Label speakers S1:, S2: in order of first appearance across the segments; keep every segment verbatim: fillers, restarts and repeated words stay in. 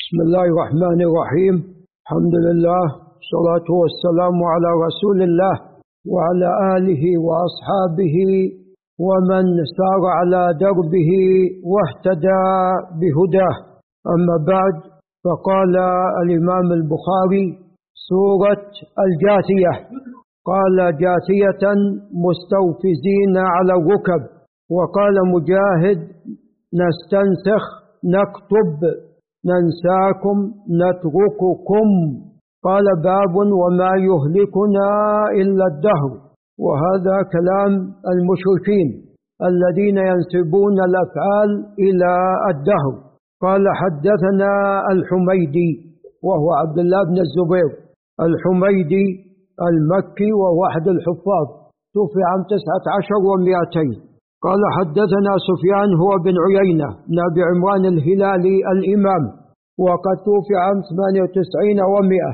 S1: بسم الله الرحمن الرحيم. الحمد لله، الصلاة والسلام على رسول الله وعلى آله وأصحابه ومن سار على دربه واهتدى بهداه. أما بعد، فقال الإمام البخاري: سورة الجاثية. قال: جاثية مستوفزين على الركب. وقال مجاهد: نستنسخ نكتب، ننساكم نترككم. قال: باب وما يهلكنا إلا الدهر. وهذا كلام المشركين الذين ينسبون الأفعال إلى الدهر. قال: حدثنا الحميدي وهو عبد الله بن الزبير الحميدي المكي وهو أحد الحفاظ، توفي عام تسعة عشر ومئتين. قال: حدثنا سفيان هو بن عيينة بن أبي عمران الهلالي الإمام، وقد توفي عام ثمانية وتسعين ومئة.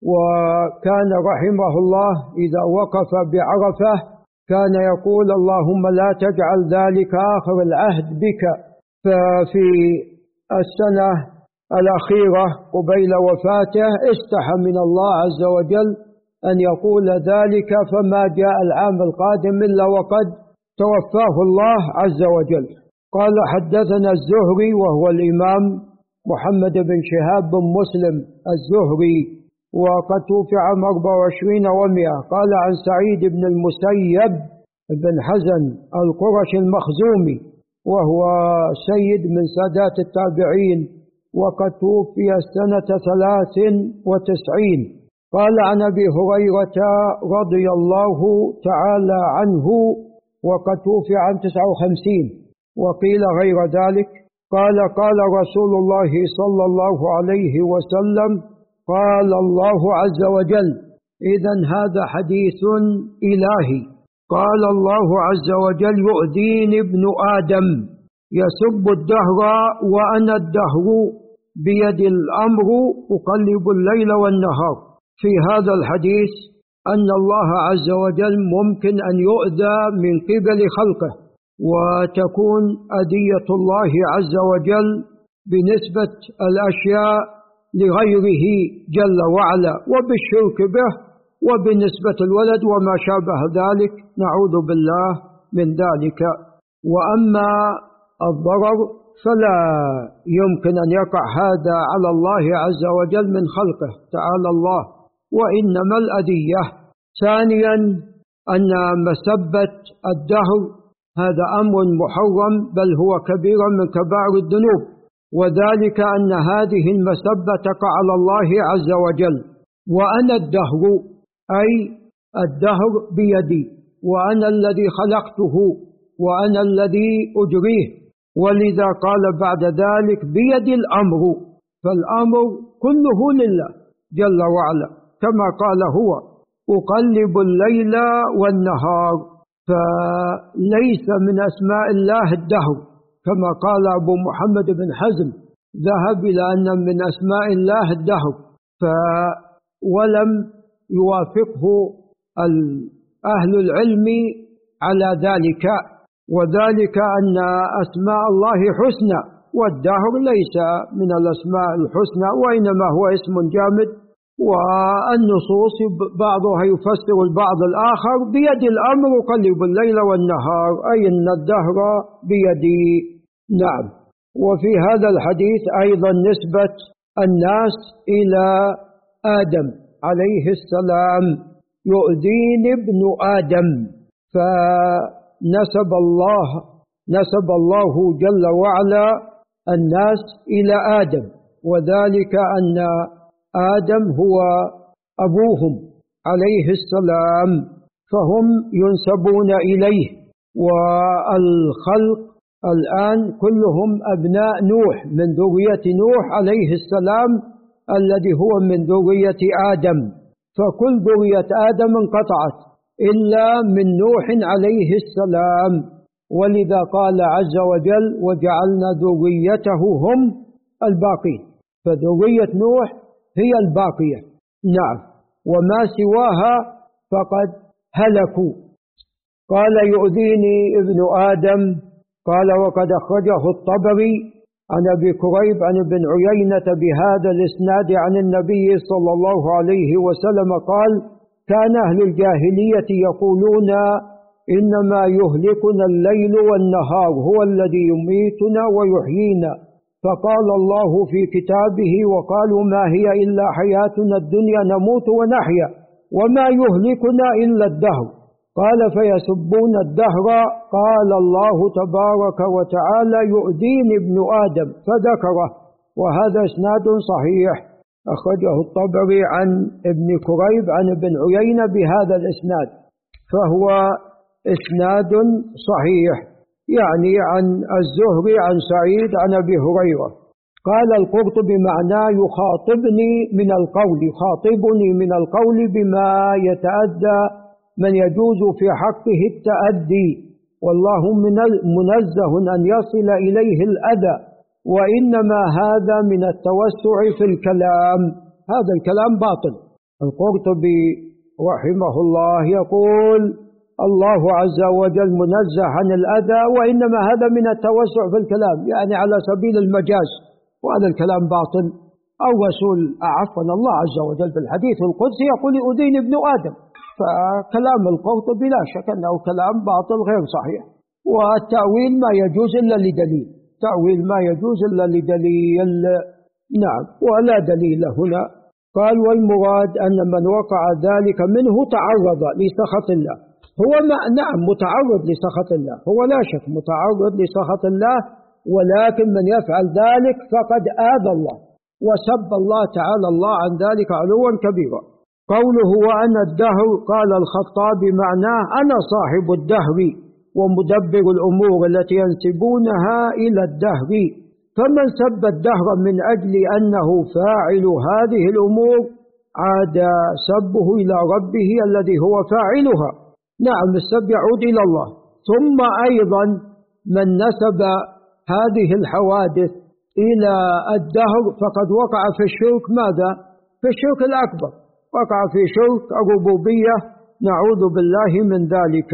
S1: وكان رحمه الله إذا وقف بعرفة كان يقول: اللهم لا تجعل ذلك آخر العهد بك. ففي السنة الأخيرة قبيل وفاته استحى من الله عز وجل أن يقول ذلك، فما جاء العام القادم إلا وقد توفاه الله عز وجل. قال: حدثنا الزهري وهو الإمام محمد بن شهاب بن مسلم الزهري، وقد توفي عام أربعة وعشرين ومئة. قال: عن سعيد بن المسيب بن حزن القرشي المخزومي، وهو سيد من سادات التابعين، وقد توفي سنة ثلاث وتسعين. قال: عن أبي هريرة رضي الله تعالى عنه، وقد توفي عام تسعة وخمسين، وقيل غير ذلك. قال: قال رسول الله صلى الله عليه وسلم: قال الله عز وجل. إذن هذا حديث إلهي. قال الله عز وجل: يؤذيني ابن آدم يسب الدهر وأنا الدهر بيد الأمر أقلب الليل والنهار. في هذا الحديث أن الله عز وجل ممكن أن يؤذى من قبل خلقه، وتكون أذية الله عز وجل بنسبة الأشياء لغيره جل وعلا، وبالشرك به، وبنسبة الولد وما شابه ذلك، نعوذ بالله من ذلك. وأما الضرر فلا يمكن أن يقع هذا على الله عز وجل من خلقه تعالى الله، وإنما الأذية. ثانيا، أن مسبة الدهر هذا أمر محرم، بل هو كبير من كبائر الذنوب، وذلك أن هذه المسبة تقع على الله عز وجل. وأنا الدهر أي الدهر بيدي، وأنا الذي خلقته، وأنا الذي أجريه. ولذا قال بعد ذلك: بيد الأمر، فالأمر كله لله جل وعلا، كما قال هو: أقلب الليل والنهار. فليس من أسماء الله الدهر، كما قال أبو محمد بن حزم ذهب إلى أن من أسماء الله الدهر، ولم يوافقه أهل العلم على ذلك. وذلك أن أسماء الله حسنى، والدهر ليس من الأسماء الحسنى، وإنما هو اسم جامد. والنصوص بعضها يفسر البعض الآخر: بيد الأمر أقلب الليل والنهار، أي أن الدهر بيدي. نعم. وفي هذا الحديث أيضا نسبة الناس إلى آدم عليه السلام: يؤذيني ابن آدم. فنسب الله نسب الله جل وعلا الناس إلى آدم، وذلك أن آدم هو أبوهم عليه السلام، فهم ينسبون إليه. والخلق الآن كلهم أبناء نوح من ذرية نوح عليه السلام الذي هو من ذرية آدم، فكل ذرية آدم انقطعت إلا من نوح عليه السلام. ولذا قال عز وجل: وجعلنا ذريته هم الباقين. فذرية نوح هي الباقية. نعم. وما سواها فقد هلكوا. قال: يؤذيني ابن آدم. قال: وقد أخرجه الطبري عن أبي كريب عن ابن عيينة بهذا الإسناد عن النبي صلى الله عليه وسلم قال: كان أهل الجاهلية يقولون إنما يهلكنا الليل والنهار، هو الذي يميتنا ويحيينا. فقال الله في كتابه: وقالوا ما هي إلا حياتنا الدنيا نموت ونحيا وما يهلكنا إلا الدهر. قال: فيسبون الدهر. قال الله تبارك وتعالى: يؤذيني ابن آدم، فذكره. وهذا إسناد صحيح أخرجه الطبري عن ابن كريب عن ابن عيينة بهذا الإسناد، فهو إسناد صحيح، يعني عن الزهري عن سعيد عن أبي هريرة. قال القرطبي: معناه يخاطبني من القول، يخاطبني من القول بما يتأذى من يجوز في حقه التأدي، والله منزه أن يصل إليه الأذى، وإنما هذا من التوسع في الكلام، هذا الكلام باطل. القرطبي رحمه الله يقول: الله عز وجل منزه عن الأذى، وإنما هذا من التوسع في الكلام، يعني على سبيل المجاز، وهذا الكلام باطل. أو رسول عفوا الله عز وجل في الحديث القدسي يقول: يؤذيني ابن آدم. فكلام القرطبي لا شك أنه كلام باطل غير صحيح، والتأويل ما يجوز إلا لدليل، تأويل ما يجوز إلا لدليل. نعم، ولا دليل هنا. قال: والمراد أن من وقع ذلك منه تعرض لسخط الله، هو ما نعم متعرض لسخط الله، هو لا شك متعرض لسخط الله، ولكن من يفعل ذلك فقد آذى الله وسب الله تعالى الله عن ذلك علوا كبيرا. قوله: وأنا الدهر، قال الخطابي معناه أنا صاحب الدهر ومدبر الأمور التي ينسبونها إلى الدهر، فمن سب الدهر من أجل أنه فاعل هذه الأمور عاد سبه إلى ربه الذي هو فاعلها. نعم، السب يعود إلى الله. ثم أيضا من نسب هذه الحوادث إلى الدهر فقد وقع في الشرك. ماذا؟ في الشرك الأكبر، وقع في شرك الربوبية، نعوذ بالله من ذلك.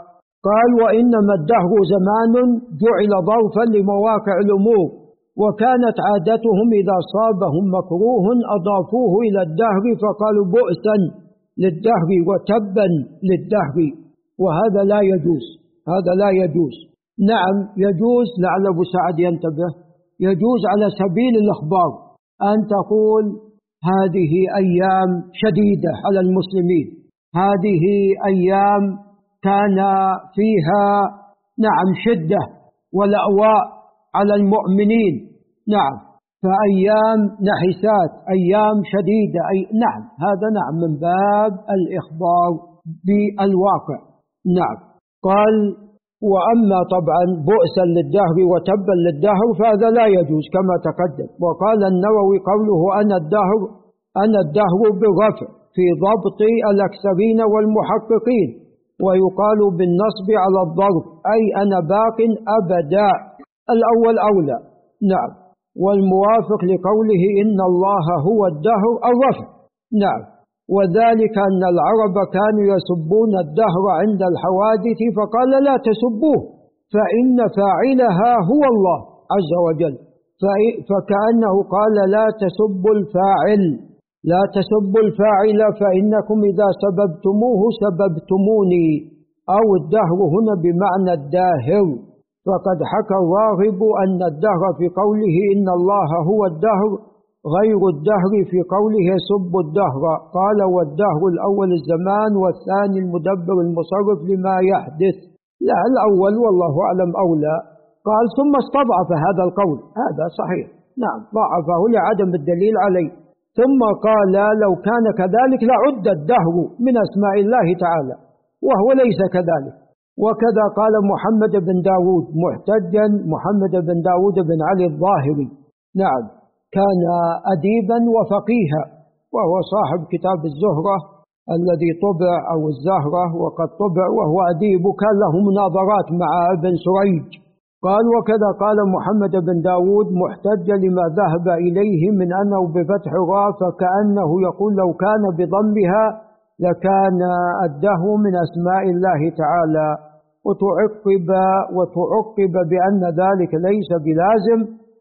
S1: قال: وإنما الدهر زمان جعل ظرفا لمواقع الأمور، وكانت عادتهم إذا صابهم مكروه أضافوه إلى الدهر فقالوا بؤسا للدهر وتبا للدهر، وهذا لا يجوز، هذا لا يجوز. نعم يجوز، لعل أبو سعد ينتبه، يجوز على سبيل الإخبار أن تقول: هذه أيام شديدة على المسلمين، هذه أيام كان فيها نعم شدة ولأواء على المؤمنين، نعم، فأيام نحسات، أيام شديدة، أي نعم، هذا نعم من باب الإخبار بالواقع. نعم. قال: وأما طبعا بؤسا للدهر وتبا للدهر فهذا لا يجوز كما تقدم. وقال النووي: قوله أنا الدهر، أنا الدهر بالرفع في ضبط الأكثرين والمحققين، ويقال بالنصب على الضرب، أي أنا باق أبدا، الأول أولى. نعم. والموافق لقوله إن الله هو الدهر الرفع. نعم. وذلك أن العرب كانوا يسبون الدهر عند الحوادث، فقال: لا تسبوه فإن فاعلها هو الله عز وجل، فكأنه قال: لا تسبوا الفاعل، لا تسبوا الفاعل فإنكم إذا سببتموه سببتموني. أو الدهر هنا بمعنى الداهر، فقد حكى الراغب أن الدهر في قوله إن الله هو الدهر غير الدهر في قوله يسب الدهر. قال: والدهر الأول الزمان، والثاني المدبر المصرف لما يحدث. لا، الأول والله أعلم أولى. قال: ثم استضعف هذا القول، هذا صحيح، نعم ضعفه لعدم الدليل عليه. ثم قال: لو كان كذلك لعد الدهر من أسماء الله تعالى، وهو ليس كذلك. وكذا قال محمد بن داود محتجا، محمد بن داود بن علي الظاهري، نعم، كان أديبا وفقيها، وهو صاحب كتاب الزهرة الذي طبع أو الزهرة وقد طبع، وهو أديب، كان له مناظرات مع ابن سريج. قال: وكذا قال محمد بن داود محتجا لما ذهب إليه من أنه بفتح الراء، فكأنه يقول لو كان بضمها لكان الدهر من أسماء الله تعالى. وتعقب وتعقب بأن ذلك ليس بلازم،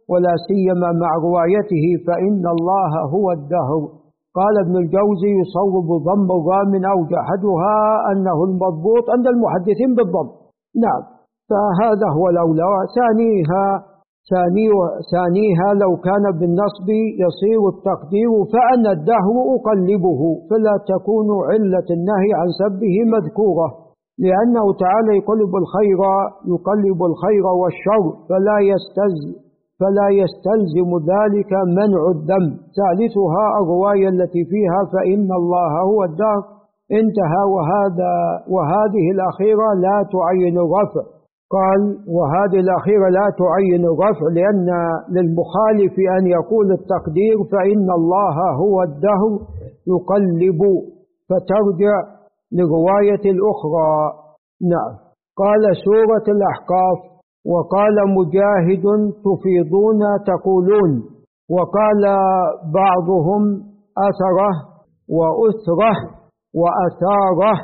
S1: ولا سيما مع روايته فإن الله هو الدهر. قال ابن الجوزي يصوب ضم الراء من أوجه، أحدها أنه المضبوط عند المحدثين بالضم، نعم، فهذا هو الأولى. ثانيها ثاني ثانيها لو كان بالنصب يصير التقدير فأنا الدهر أقلبه، فلا تكون علة النهي عن سبه مذكورة، لأنه تعالى يقلب الخير يقلب الخير والشر، فلا يستلزم فلا يستلزم ذلك منع الذم. ثالثها الرواية التي فيها فإن الله هو الدهر، انتهى. وهذا وهذه الأخيرة لا تعين الرفع. قال وهذه الأخيرة لا تعين الرفع لأن للمخالف أن يقول التقدير فإن الله هو الدهر يقلب، فترجع لرواية الأخرى. نعم. قال سورة الأحقاف. وقال مجاهد تفيضون تقولون، وقال بعضهم أثره وأثره وأثاره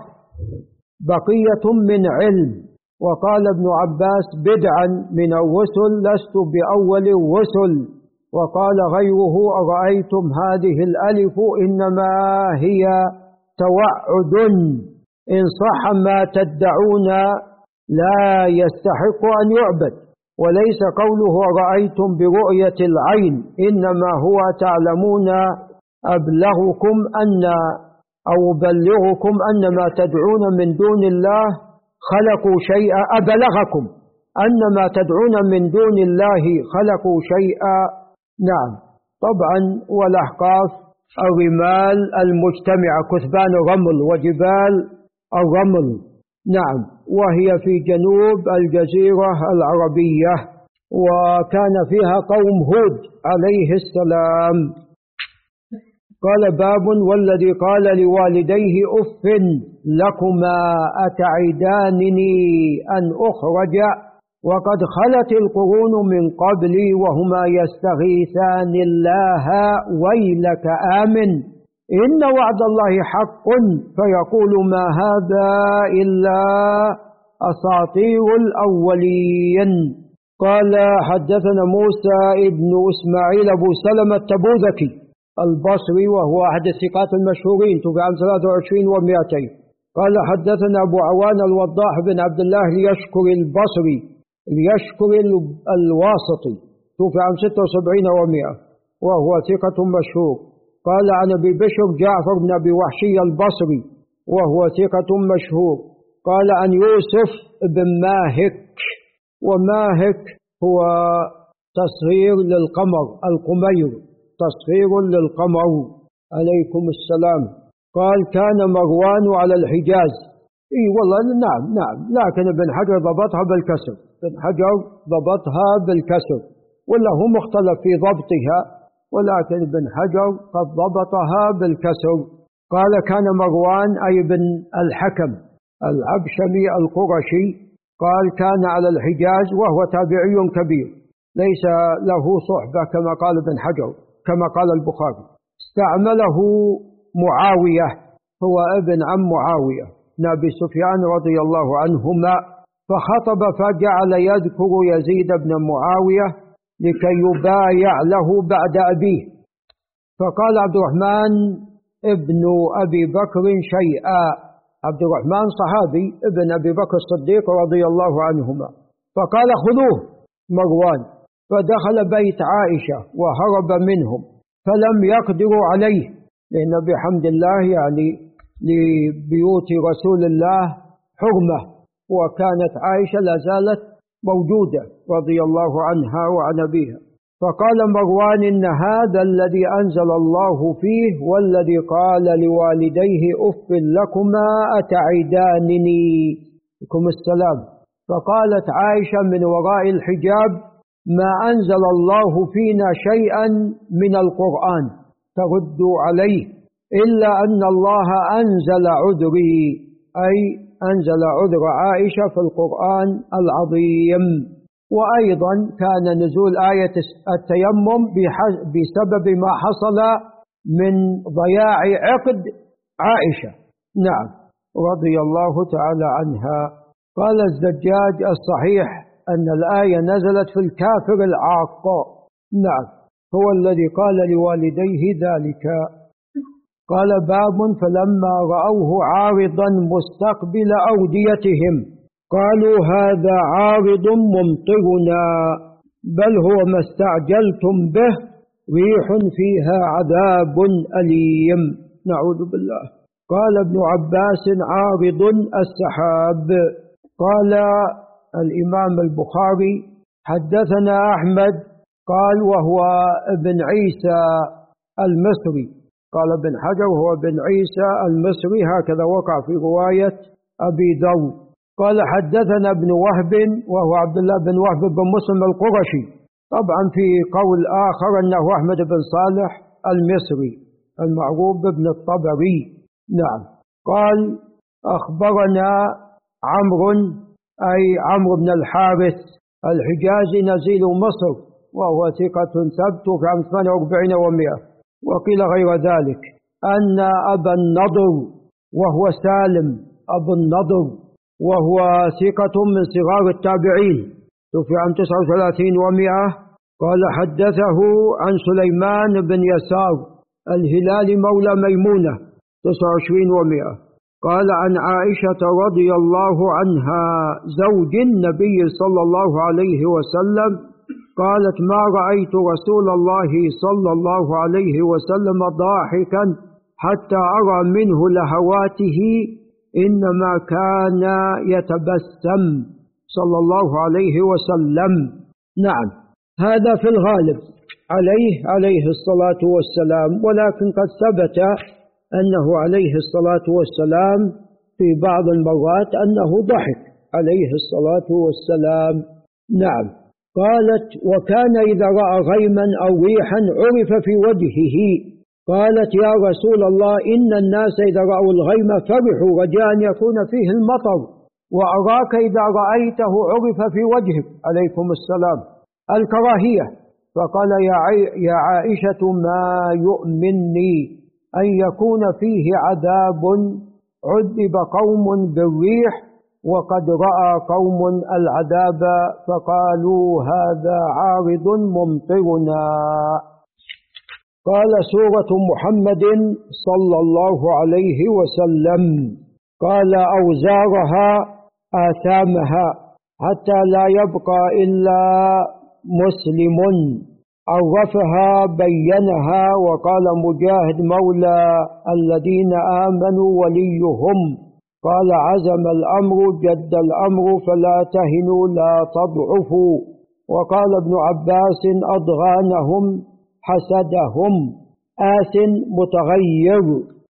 S1: بقية من علم. وقال ابن عباس بدعا من الرسل لست بأول الرسل. وقال غيره أرأيتم هذه الألف إنما هي توعد، إن صح ما تدعون لا يستحق أن يعبد، وليس قوله رأيتم برؤية العين، إنما هو تعلمون أبلغكم أن أو بلغكم أن ما تدعون من دون الله خلقوا شيئا، أبلغكم أن ما تدعون من دون الله خلقوا شيئا. نعم. طبعا والأحقاف الرمال المجتمعة، كثبان الرمل وجبال الرمل، نعم، وهي في جنوب الجزيرة العربية، وكان فيها قوم هود عليه السلام. قال باب والذي قال لوالديه أف لكما أتعدانني أن أخرج وقد خلت القرون من قبلي وهما يستغيثان الله ويلك آمن إن وعد الله حق فيقول ما هذا إلا أساطير الأولين. قال حدثنا موسى ابن إسماعيل أبو سلمة التبوذكي البصري وهو أحد الثقات المشهورين، توفي عام ثلاثة وعشرين ومئتين. قال حدثنا أبو عوان الوضاح بن عبد الله ليشكر البصري ليشكر الواسطي، توفي عام ستة وسبعين ومئة وهو ثقة مشهور. قال عن أبي بشر جعفر بن أبي وحشي البصري وهو ثقة مشهور. قال عن يوسف بن ماهك، وماهك هو تصغير للقمر، القمير تصغير للقمر عليكم السلام. قال كان مروان على الحجاز. اي والله نعم نعم، لكن ابن حجر ضبطها بالكسر، ابن حجر ضبطها بالكسر، ولا هو مختلف في ضبطها، ولكن ابن حجر قد ضبطها بالكسر. قال كان مروان أي بن الحكم العبشمي القرشي، قال كان على الحجاز وهو تابعي كبير ليس له صحبة كما قال ابن حجر كما قال البخاري. استعمله معاوية، هو ابن عم معاوية بن أبي سفيان رضي الله عنهما، فخطب فجعل يذكر يزيد بن معاوية لكي يبايع له بعد أبيه، فقال عبد الرحمن ابن أبي بكر شيئا. عبد الرحمن صحابي ابن أبي بكر الصديق رضي الله عنهما، فقال خذوه مروان، فدخل بيت عائشة وهرب منهم فلم يقدروا عليه، لأن بحمد الله يعني لبيوت رسول الله حرمة، وكانت عائشة لا زالت موجودة رضي الله عنها وعن أبيها. فقال مروان إن هذا الذي أنزل الله فيه والذي قال لوالديه أف لكما أتعدانني لكم السلام. فقالت عائشة من وراء الحجاب ما أنزل الله فينا شيئا من القرآن ترد عليه إلا أن الله أنزل عذري، أي أنزل عذر عائشة في القرآن العظيم. وأيضا كان نزول آية التيمم بسبب ما حصل من ضياع عقد عائشة، نعم، رضي الله تعالى عنها. قال الزجاج الصحيح أن الآية نزلت في الكافر العاق، نعم، هو الذي قال لوالديه ذلك. قال باب فلما رأوه عارضا مستقبل أوديتهم قالوا هذا عارض ممطرنا بل هو ما استعجلتم به ريح فيها عذاب أليم. نعوذ بالله. قال ابن عباس عارض السحاب. قال الإمام البخاري حدثنا أحمد قال وهو ابن عيسى المصري، قال ابن حجر وهو ابن عيسى المصري، هكذا وقع في رواية أبي داود. قال حدثنا ابن وهب وهو عبد الله بن وهب بن مسلم القرشي، طبعا في قول آخر أنه أحمد بن صالح المصري المعروف بابن الطبري. نعم. قال أخبرنا عمرو أي عمرو بن الحارث الحجازي نزيل مصر وهو ثقة ثبت في عام ثمانية وأربعين ومئة، وقيل غير ذلك أن أبا النضر وهو سالم أبو النضر وهو ثقة من صغار التابعين في عام تسعة وثلاثين ومئة، قال حدثه عن سليمان بن يسار الهلالي مولى ميمونة تسعة وعشرين ومئة، قال عن عائشة رضي الله عنها زوج النبي صلى الله عليه وسلم قالت ما رأيت رسول الله صلى الله عليه وسلم ضاحكا حتى أرى منه لهواته إنما كان يتبسم صلى الله عليه وسلم. نعم، هذا في الغالب عليه عليه الصلاة والسلام، ولكن قد ثبت أنه عليه الصلاة والسلام في بعض المرات أنه ضحك عليه الصلاة والسلام. نعم. قالت وكان إذا رأى غيما أو ريحا عرف في وجهه. قالت يا رسول الله إن الناس إذا رأوا الغيم فرحوا رجاء أن يكون فيه المطر، وأراك إذا رأيته عرف في وجهك عليكم السلام الكراهية. فقال يا عائشة ما يؤمنني أن يكون فيه عذاب عذب قوم بالريح وقد رأى قوم العذاب فقالوا هذا عارض ممطرنا. قال سورة محمد صلى الله عليه وسلم قال أوزارها آثامها حتى لا يبقى إلا مسلم، عرفها بينها. وقال مجاهد مولى الذين آمنوا وليهم، قال عزم الأمر جد الأمر فلا تهنوا لا تضعفوا. وقال ابن عباس أضغانهم حسدهم آس متغير.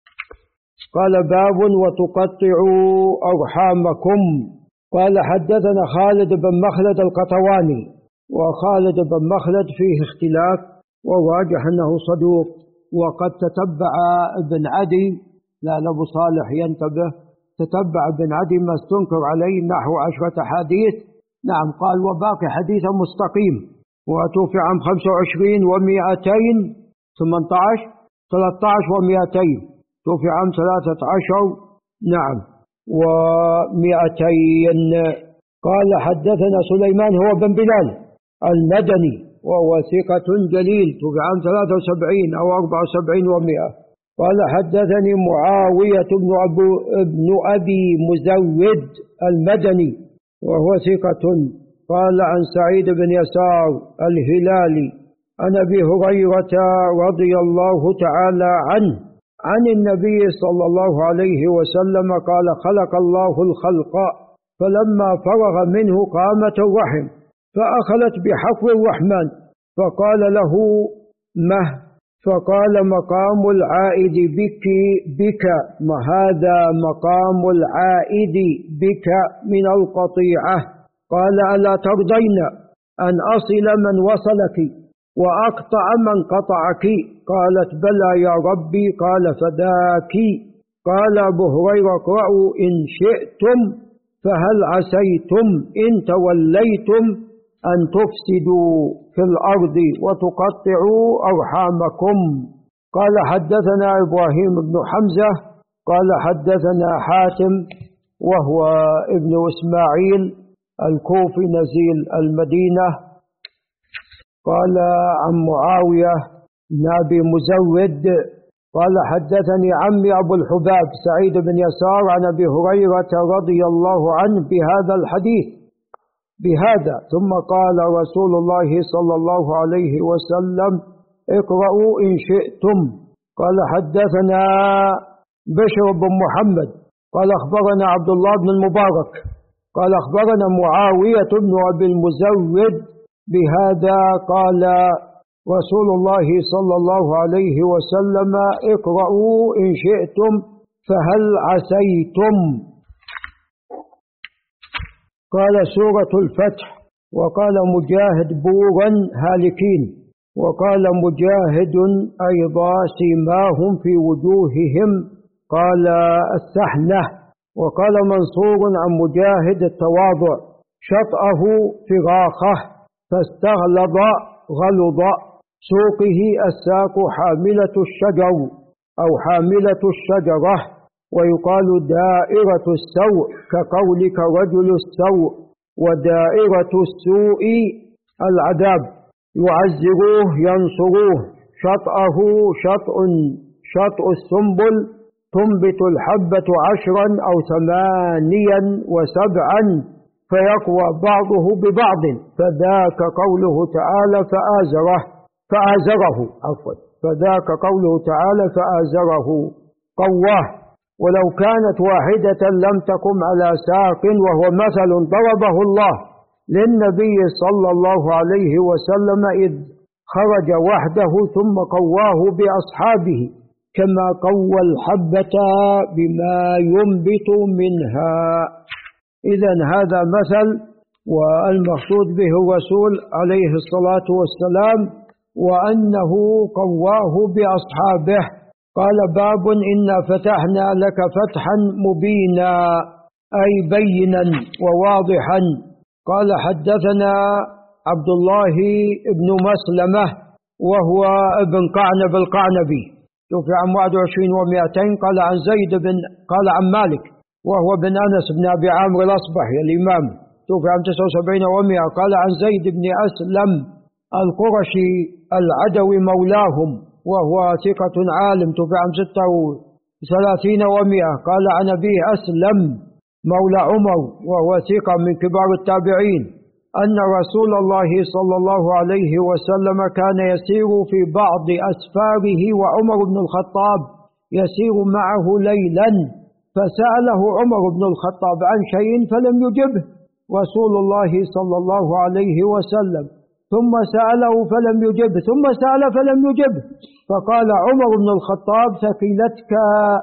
S1: قال باب وتقطعوا أرحامكم. قال حدثنا خالد بن مخلد القطواني، وخالد بن مخلد فيه اختلاف وواجح أنه صدوق، وقد تتبع ابن عدي، لا أبو صالح ينتبه، تتبع ابن عدي ما استنكر عليه نحو عشرة حديث. نعم. قال وباقي حديث مستقيم، وتوفي عام خمسة وعشرين ومئتين ثمانية عشر ثلاثة عشر ومئتين، توفي عام ثلاثة عشر نعم ومئتين. قال حدثنا سليمان هو بن بلال المدني وهو ثقة جليل، توفي عام ثلاثة وسبعين أو أربعة وسبعين ومئة. قال حدثني معاوية بن, أبو ابن أبي مزود المدني وهو ثقة. قال عن سعيد بن يسار الهلالي عن أبي هريرة رضي الله تعالى عنه عن النبي صلى الله عليه وسلم قال خلق الله الخلق فلما فرغ منه قامت الرحم فأخلت بحفر الرحمن فقال له مه، فقال مقام العائد بك بك ما هذا مقام العائد بك من القطيعة. قال ألا ترضين أن أصل من وصلك وأقطع من قطعك؟ قالت بلى يا ربي. قال فذاك. قال أبو هريرة اقرأوا إن شئتم فهل عسيتم إن توليتم أن تفسدوا في الأرض وتقطعوا أرحامكم. قال حدثنا إبراهيم بن حمزة قال حدثنا حاتم وهو ابن إسماعيل الكوفي نزيل المدينة قال عن معاوية بن أبي مزود قال حدثني عمي أبو الحباب سعيد بن يسار عن أبي هريرة رضي الله عنه بهذا الحديث بهذا، ثم قال رسول الله صلى الله عليه وسلم اقرأوا إن شئتم. قال حدثنا بشر بن محمد قال أخبرنا عبد الله بن المبارك قال أخبرنا معاوية بن أبي المزود بهذا قال رسول الله صلى الله عليه وسلم اقرأوا إن شئتم فهل عسيتم. قال سورة الفتح. وقال مجاهد بورا هالكين. وقال مجاهد أيضا سيماهم في وجوههم قال السحنة. وقال منصور عن مجاهد التواضع شطأه فراخه فاستغلظ غلظ سوقه الساق حاملة الشجر أو حاملة الشجرة. ويقال دائرة السوء كقولك رجل السوء، ودائرة السوء العذاب. يعزروه ينصروه. شطأه شطء شطء السنبل تنبت الحبة عشرا أو ثمانيا وسبعا فيقوى بعضه ببعض، فذاك قوله تعالى فآزره فآزره عفوا فذاك قوله تعالى فآزره قواه. ولو كانت واحدة لم تقم على ساق، وهو مثل ضربه الله للنبي صلى الله عليه وسلم إذ خرج وحده ثم قواه بأصحابه كما قوى الحبة بما ينبت منها. إذن هذا مثل، والمقصود به الرسول عليه الصلاة والسلام وأنه قواه بأصحابه. قال باب إنا فتحنا لك فتحا مبينا أي بينا وواضحا. قال حدثنا عبد الله بن مسلمة وهو ابن قعنب القعنبي توفي عن واحد وعشرين ومئتين. قال عن زيد بن قال عن مالك وهو بن أنس بن أبي عامر الأصبحي الإمام توفي عن تسعة وسبعين ومئة. قال عن زيد بن أسلم القرشي العدوي مولاهم وهو ثقة عالم توفي عن ستة وثلاثين ومئة. قال عن أبيه أسلم مولى عمر وهو ثقة من كبار التابعين أن رسول الله صلى الله عليه وسلم كان يسير في بعض أسفاره وعمر بن الخطاب يسير معه ليلا، فسأله عمر بن الخطاب عن شيء فلم يجبه رسول الله صلى الله عليه وسلم، ثم سأله فلم يجبه، ثم سأل فلم يجبه، فقال عمر بن الخطاب ثقلتك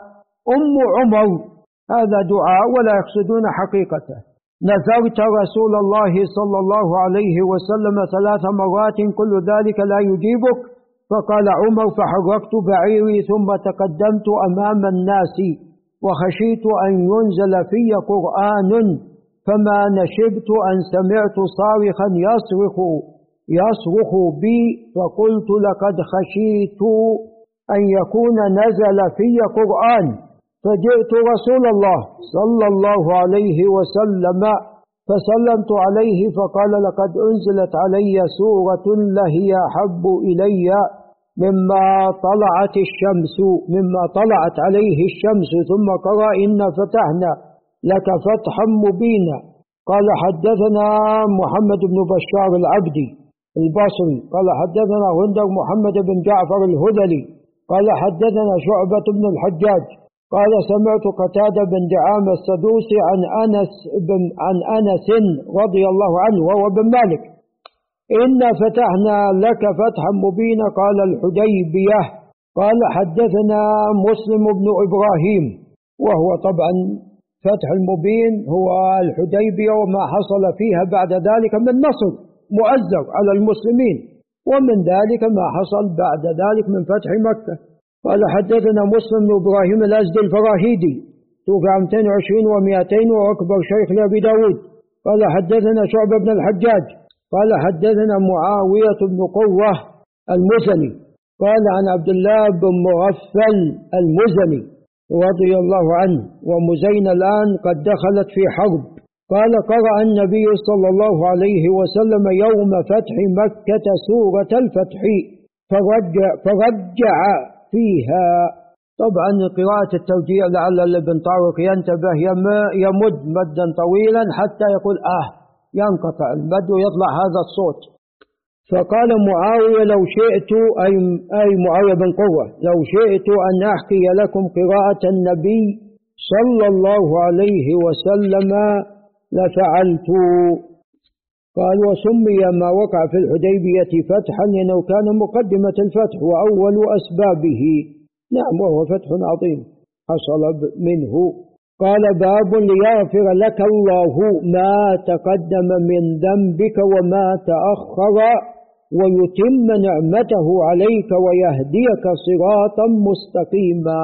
S1: أم عمر. هذا دعاء ولا يقصدون حقيقته. نذرت رسول الله صلى الله عليه وسلم ثلاث مرات كل ذلك لا يجيبك، فقال عمر فحركت بعيري ثم تقدمت أمام الناس وخشيت أن ينزل في قرآن فما نشبت أن سمعت صارخا يصرخ يصرخ بي، فقلت لقد خشيت أن يكون نزل في قرآن، فجئت رسول الله صلى الله عليه وسلم فسلمت عليه فقال لقد أنزلت علي سورة لهي أحب إلي مما طلعت الشمس مما طلعت عليه الشمس، ثم قرأ إنا فتحنا لك فتحا مبينا. قال حدثنا محمد بن بشار العبدي البصري قال حدثنا غندر محمد بن جعفر الهذلي قال حدثنا شعبة بن الحجاج قال سمعت قتادة بن دعامة السدوسي عن أنس بن عن أنس رضي الله عنه وهو بن مالك إنا فتحنا لك فتحا مبينا. قال الحديبية. قال حدثنا مسلم بن إبراهيم وهو طبعا فتح المبين هو الحديبية وما حصل فيها بعد ذلك من نصر مؤزر على المسلمين، ومن ذلك ما حصل بعد ذلك من فتح مكة. قال حدثنا مسلم بن إبراهيم الأزدي الفراهيدي توفي عام مئتين وعشرين ومئتين وأكبر شيخ لأبي داود. قال حدثنا شعبة بن الحجاج قال حدثنا معاوية بن قوة المزني قال عن عبد الله بن مغفل المزني رضي الله عنه، ومزين الآن قد دخلت في حرب قال قرأ النبي صلى الله عليه وسلم يوم فتح مكة سورة الفتح فرجع, فرجع فيها. طبعا قراءة التوجيع لعل ابن طارق ينتبه يمد مدا طويلا حتى يقول آه ينقطع المد ويطلع هذا الصوت. فقال معاوية لو شئت أي, أي معاوية بن قرة لو شئت أن أحكي لكم قراءة النبي صلى الله عليه وسلم لفعلت. قال وسمي ما وقع في الحديبية فتحا لأنه كان مقدمة الفتح وأول أسبابه. نعم وهو فتح عظيم حصل منه. قال باب ليغفر لك الله ما تقدم من ذنبك وما تأخر ويتم نعمته عليك ويهديك صراطا مستقيما.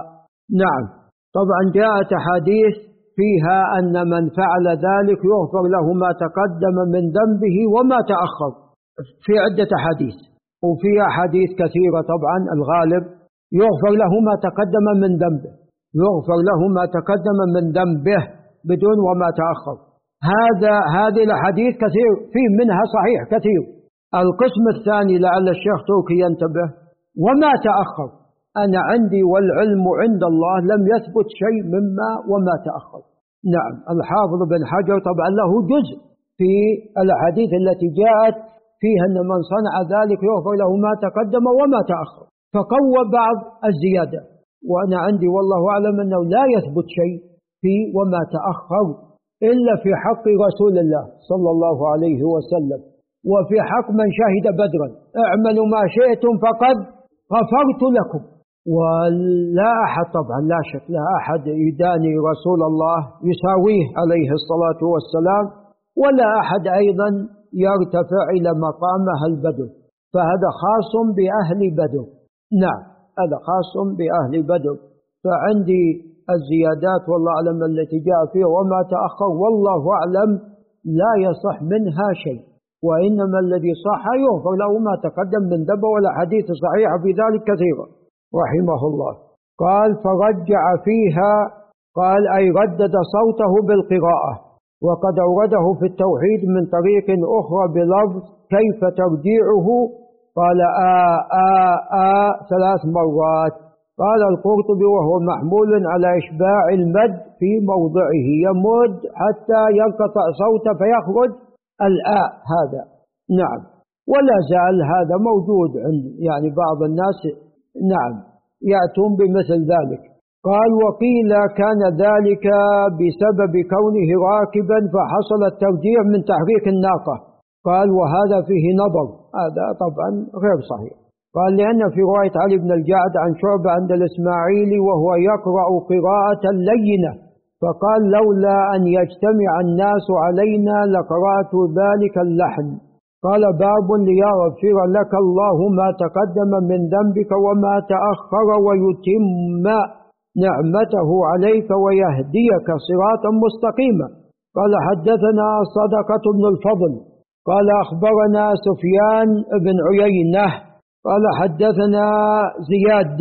S1: نعم طبعا جاءت أحاديث فيها أن من فعل ذلك يغفر له ما تقدم من ذنبه وما تأخر في عدة أحاديث، وفي أحاديث كثيرة طبعا الغالب يغفر له ما تقدم من ذنبه يغفر له ما تقدم من ذنبه بدون وما تأخر. هذا هذه الأحاديث كثير في منها صحيح كثير. القسم الثاني لعل الشيخ تركي ينتبه وما تأخر. أنا عندي والعلم عند الله لم يثبت شيء مما وما تأخر. نعم الحافظ بن حجر طبعا له جزء في الأحاديث التي جاءت فيها أن من صنع ذلك يغفر له ما تقدم وما تأخر فقوى بعض الزيادة. وأنا عندي والله أعلم أنه لا يثبت شيء في وما تأخر إلا في حق رسول الله صلى الله عليه وسلم وفي حق من شهد بدرا اعملوا ما شئتم فقد غفرت لكم. ولا أحد طبعا لا شك لا أحد يداني رسول الله يساويه عليه الصلاة والسلام ولا أحد أيضا يرتفع إلى مقامه البدر فهذا خاص بأهل بدر. نعم هذا خاص بأهل بدر. فعندي الزيادات والله أعلم التي جاء فيها وما تأخر والله أعلم لا يصح منها شيء وإنما الذي صح يغفر له ما تقدم من ذنب والأحاديث صحيحة في ذلك كثيرة رحمه الله. قال فرجع فيها قال أي ردد صوته بالقراءة وقد أورده في التوحيد من طريق أخرى بلفظ كيف ترجيعه قال آ آ آ ثلاث مرات. قال القرطبي وهو محمول على إشباع المد في موضعه يمد حتى ينقطع صوته فيخرج الآ هذا. نعم ولا زال هذا موجود عند يعني بعض الناس نعم يأتون بمثل ذلك. قال وقيل كان ذلك بسبب كونه راكبا فحصل الترجيع من تحريك الناقة. قال وهذا فيه نظر هذا طبعا غير صحيح. قال لأن في رواية علي بن الجعد عن شعبة عند الإسماعيلي وهو يقرأ قراءة لينة فقال لولا أن يجتمع الناس علينا لقرأت ذلك اللحن. قال باب ليغفر لك الله ما تقدم من ذنبك وما تأخر ويتم نعمته عليك ويهديك صراطا مستقيما. قال حدثنا صدقة بن الفضل قال أخبرنا سفيان بن عيينة قال حدثنا زياد.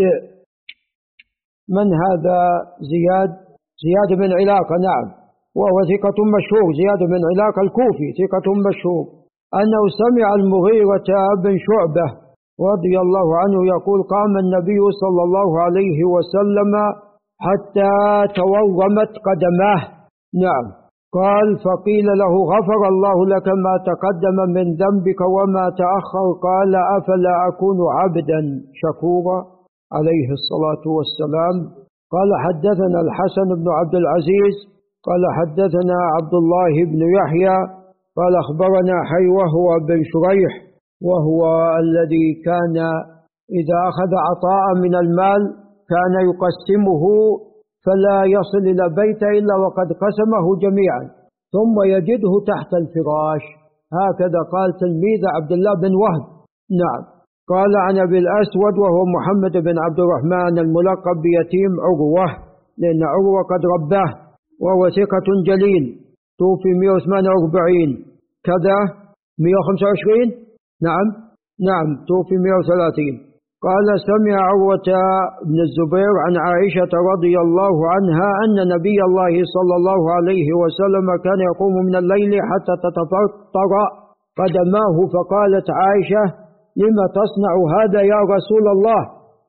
S1: من هذا زياد؟ زياد بن علاقة نعم وهو ثقة مشهور. زياد بن علاقة الكوفي ثقة مشهور أنه سمع المغيرة بن شعبة رضي الله عنه يقول قام النبي صلى الله عليه وسلم حتى تورمت قدماه. نعم قال فقيل له غفر الله لك ما تقدم من ذنبك وما تأخر قال أفلا أكون عبدا شكورا عليه الصلاة والسلام. قال حدثنا الحسن بن عبد العزيز قال حدثنا عبد الله بن يحيى قال أخبرنا حيوة هو بن شريح وهو الذي كان إذا أخذ عطاء من المال كان يقسمه فلا يصل إلى بيته إلا وقد قسمه جميعا ثم يجده تحت الفراش. هكذا قال تلميذ عبد الله بن وهب. نعم قال عن أبي الأسود وهو محمد بن عبد الرحمن الملقب بيتيم عروة لأن عروة قد رباه وهو ثقة جليل توفي مئة وثمانية وأربعين كذا مئة وخمسة وعشرين نعم نعم توفي مئة وثلاثين. قال سمع عروة بن الزبير عن عائشة رضي الله عنها أن نبي الله صلى الله عليه وسلم كان يقوم من الليل حتى تتفطر قدماه، فقالت عائشة: لم تصنع هذا يا رسول الله؟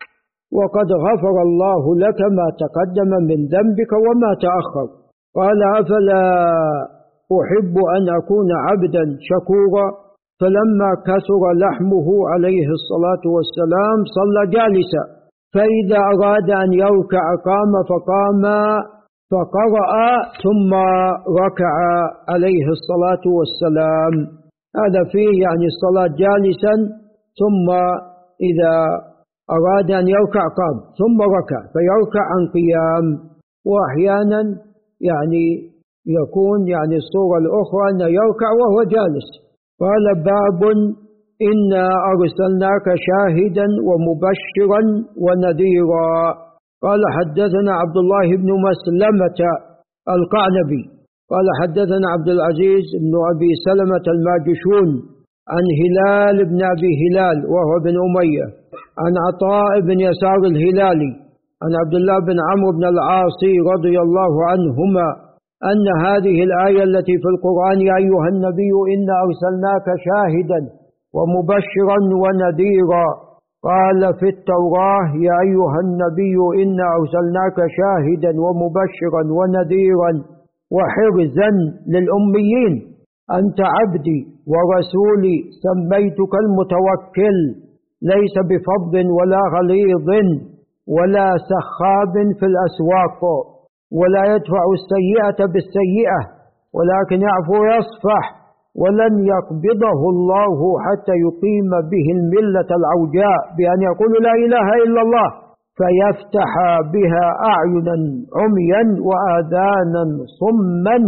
S1: وقد غفر الله لك ما تقدم من ذنبك وما تأخر. قال: أفلا أحب أن أكون عبدا شكورا؟ فلما كثر لحمه عليه الصلاة والسلام صلى جالسا، فإذا أراد أن يركع قام فقام فقرأ ثم ركع عليه الصلاة والسلام. هذا فيه يعني الصلاة جالسا، ثم إذا أراد أن يركع قام ثم ركع، فيركع عن قيام. وأحيانا يعني يكون يعني الصورة الأخرى أن يركع وهو جالس. قال: باب إنا أرسلناك شاهدا ومبشرا ونذيرا. قال: حدثنا عبد الله بن مسلمة القعنبي قال: حدثنا عبد العزيز بن أبي سلمة الماجشون عن هلال بن أبي هلال وهو بن أمية عن عطاء بن يسار الهلالي عن عبد الله بن عمرو بن العاص رضي الله عنهما أن هذه الآية التي في القرآن: يا أيها النبي إنا أرسلناك شاهدا ومبشرا ونذيرا، قال في التوراة: يا أيها النبي إنا أرسلناك شاهدا ومبشرا ونذيرا وحرزا للأميين، أنت عبدي ورسولي سميتك المتوكل، ليس بفظ ولا غليظ ولا سخاب في الأسواق، ولا يدفع السيئة بالسيئة ولكن يعفو ويصفح، ولن يقبضه الله حتى يقيم به الملة العوجاء بأن يقول لا إله إلا الله، فيفتح بها أعينا عميا وآذانا صما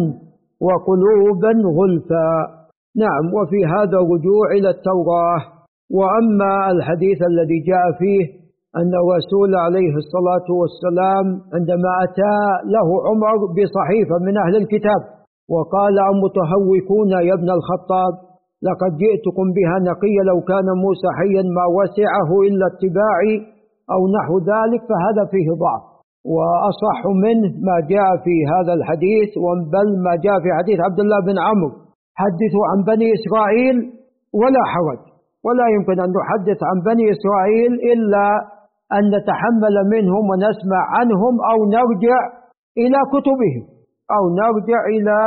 S1: وقلوبا غلفا. نعم، وفي هذا رجوع إلى التوراة. وأما الحديث الذي جاء فيه أن الرسول عليه الصلاة والسلام عندما أتى له عمر بصحيفة من أهل الكتاب وقال: أمتهوكون يا ابن الخطاب، لقد جئتكم بها نقية، لو كان موسى حيا ما وسعه إلا اتباعي أو نحو ذلك، فهذا فيه ضعف. وأصح منه ما جاء في هذا الحديث، بل ما جاء في حديث عبد الله بن عمرو: حدثوا عن بني إسرائيل ولا حرج. ولا يمكن أن نحدث عن بني إسرائيل إلا أن نتحمل منهم ونسمع عنهم أو نرجع إلى كتبهم أو نرجع إلى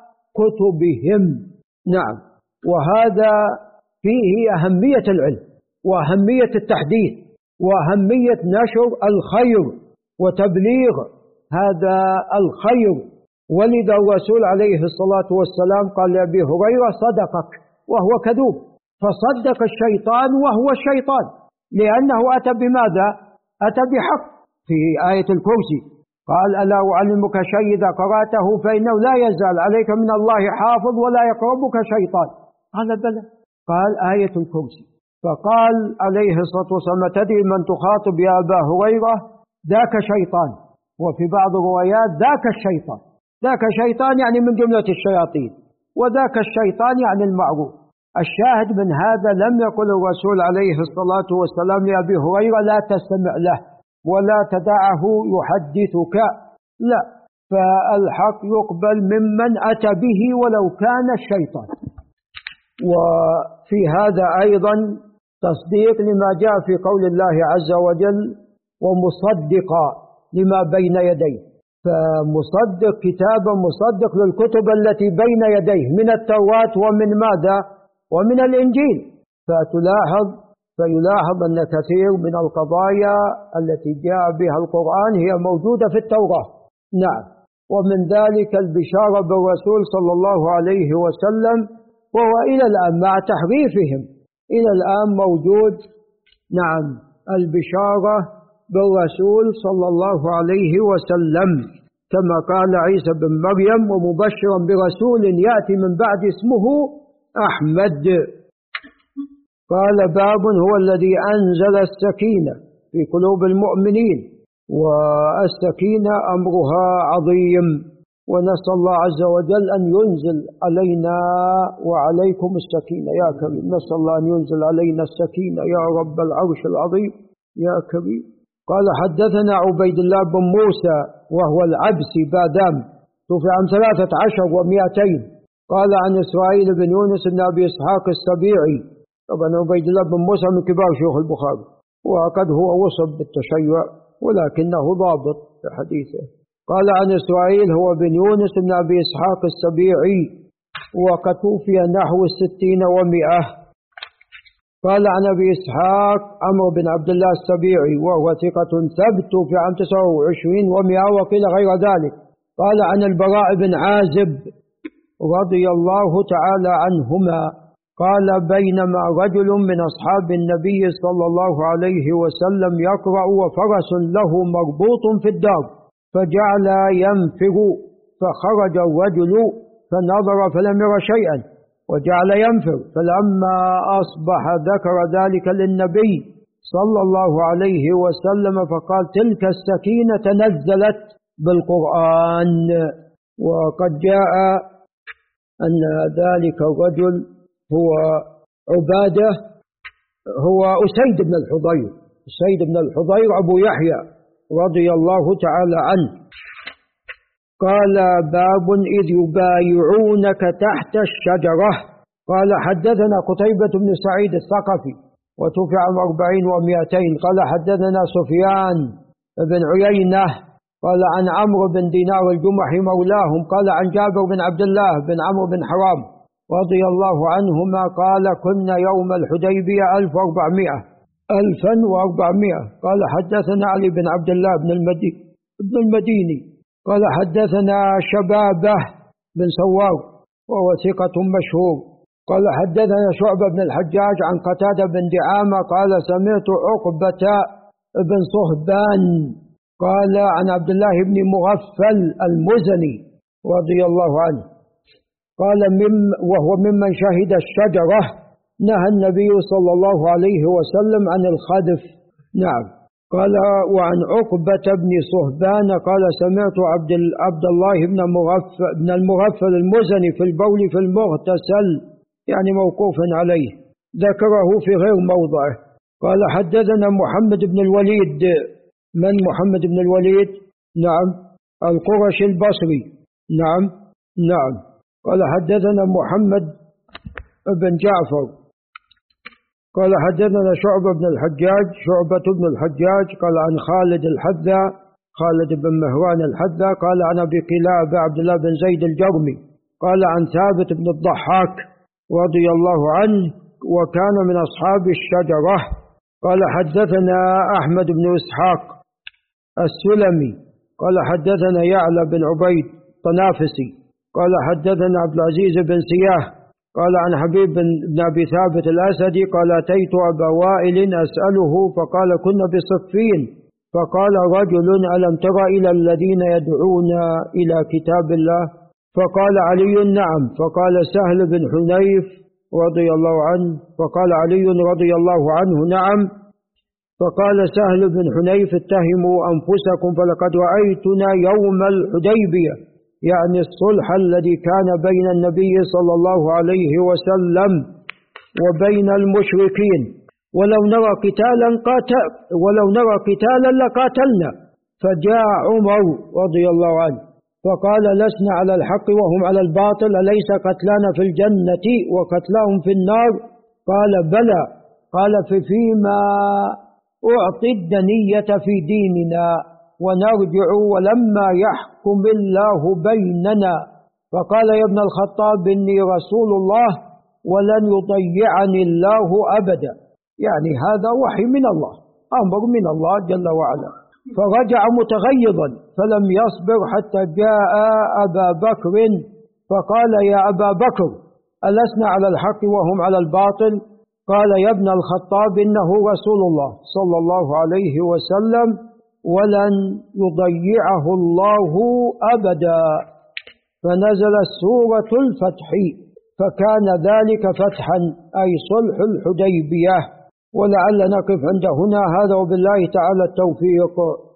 S1: كتبهم. نعم، وهذا فيه أهمية العلم وأهمية التحديث وأهمية نشر الخير وتبليغ هذا الخير. ولذا الرسول عليه الصلاة والسلام قال لأبي هريرة: صدقك وهو كذوب، فصدق الشيطان وهو الشيطان، لأنه أتى بماذا؟ أتى بحق. في آية الكرسي قال: ألا أعلمك شيء إذا قرأته فإنه لا يزال عليك من الله حافظ ولا يقربك شيطان؟ قال: بلى. قال: آية الكرسي. فقال عليه الصلاة والسلام: تدري من تخاطب يا أبا هريرة؟ ذاك شيطان. وفي بعض الروايات: ذاك الشيطان. ذاك شيطان يعني من جملة الشياطين، وذاك الشيطان يعني المعروف. الشاهد من هذا: لم يقل الرسول عليه الصلاة والسلام لأبي هريرة: لا تستمع له ولا تدعه يحدثك، لا، فالحق يقبل ممن أتى به ولو كان الشيطان. وفي هذا أيضا تصديق لما جاء في قول الله عز وجل: ومصدقا لما بين يديه، فمصدق كتابا مصدق للكتب التي بين يديه من التوراة ومن ماذا؟ ومن الإنجيل. فتلاحظ فيلاحظ أن كثير من القضايا التي جاء بها القرآن هي موجودة في التوراة. نعم، ومن ذلك البشارة بالرسول صلى الله عليه وسلم، وهو إلى الآن مع تحريفهم إلى الآن موجود. نعم، البشارة بالرسول صلى الله عليه وسلم، كما قال عيسى بن مريم: ومبشرا برسول يأتي من بعد اسمه أحمد. قال: باب هو الذي أنزل السكينة في قلوب المؤمنين، والسكينة أمرها عظيم، ونسأل الله عز وجل أن ينزل علينا وعليكم السكينة يا كريم. نسأل الله أن ينزل علينا السكينة يا رب العرش العظيم. يا كريم. قال حدثنا عبيد الله بن موسى وهو العبسي بادام، توفي عام ثلاثة عشر ومئتين. قال عن إسرائيل بن يونس بن أبي إسحاق السبيعي. طبعا عبيد الله بن موسى من كبار شيوخ البخاري، وقد هو وصف بالتشيع ولكنه ضابط في حديثه. قال عن إسرائيل هو بن يونس بن أبي إسحاق السبيعي، وقد توفي نحو الستين ومئة. قال عن أبي إسحاق عمرو بن عبد الله السبيعي وهو ثقة ثبت في عام تسعة وعشرين ومئة وقيل غير ذلك. قال عن البراء بن عازب رضي الله تعالى عنهما قال بينما رجل من أصحاب النبي صلى الله عليه وسلم يقرأ وفرس له مربوط في الدار، فجعل ينفر، فخرج الرجل فنظر فلم ير شيئا وجعل ينفر، فلما أصبح ذكر ذلك للنبي صلى الله عليه وسلم فقال تلك السكينة نزلت بالقرآن. وقد جاء أن ذلك الرجل هو عبادة، هو أسيد بن الحضير، أسيد بن الحضير أبو يحيى رضي الله تعالى عنه. قال باب إذ يبايعونك تحت الشجرة. قال حدثنا قتيبة بن سعيد الثقفي وتوفي عام أربعين ومئتين. قال حدثنا سفيان بن عيينة قال عن عمرو بن دينار الجمحي مولاهم قال عن جابر بن عبد الله بن عمرو بن حرام رضي الله عنهما قال كنا يوم الحديبية ألف وأربعمائة ألفا وأربعمائة. قال حدثنا علي بن عبد الله بن المدي بن المديني قال حدثنا شبابه بن سوار وهو ثقة مشهور. قال حدثنا شعبة بن الحجاج عن قتادة بن دعامة قال سمعت عقبة بن صهبان قال عن عبد الله بن مغفل المزني رضي الله عنه قال مم وهو ممن شهد الشجرة نهى النبي صلى الله عليه وسلم عن الخذف. نعم. قال وعن عقبة بن صهبان قال سمعت عبد عبد الله بن مغفل بن المغفل المزني في البول في المغتسل، يعني موقوف عليه، ذكره في غير موضعه. قال حدثنا محمد بن الوليد. من محمد بن الوليد؟ نعم القرشي البصري. نعم نعم. قال حدثنا محمد بن جعفر قال حدثنا شعبة بن الحجاج شعبة بن الحجاج قال عن خالد الحذا خالد بن مهران الحذا قال عن أبي قلابة عبد الله بن زيد الجرمي قال عن ثابت بن الضحاك رضي الله عنه وكان من أصحاب الشجرة. قال حدثنا أحمد بن إسحاق السلمي قال حدثنا يعلى بن عبيد طنافسي قال حدثنا عبد العزيز بن سياه قال عن حبيب بن أبي ثابت الأسدي قال أتيت أبا وائل أسأله فقال كنا بصفين فقال رجل ألم تر إلى الذين يدعون إلى كتاب الله؟ فقال علي نعم. فقال سهل بن حنيف رضي الله عنه فقال علي رضي الله عنه نعم. فقال سهل بن حنيف اتهموا أنفسكم فلقد رأيتنا يوم الحديبية، يعني الصلح الذي كان بين النبي صلى الله عليه وسلم وبين المشركين، ولو نرى قتالا قاتل ولو نرى قتالا لقاتلنا. فجاء عمر رضي الله عنه فقال لسنا على الحق وهم على الباطل، أليس قتلانا في الجنة وقتلاهم في النار؟ قال بلى. قال ففيما أعطي الدنية في ديننا ونرجع ولما يحكم الله بيننا. فقال يا ابن الخطاب إني رسول الله ولن يضيعني الله أبدا، يعني هذا وحي من الله، أمر من الله جل وعلا. فرجع متغيظا فلم يصبر حتى جاء أبا بكر فقال يا أبا بكر ألسنا على الحق وهم على الباطل؟ قال يا ابن الخطاب إنه رسول الله صلى الله عليه وسلم ولن يضيعه الله أبدا. فنزلت سورة الفتح فكان ذلك فتحا أي صلح الحديبية. ولعل نقف عند هنا، هذا وبالله تعالى التوفيق.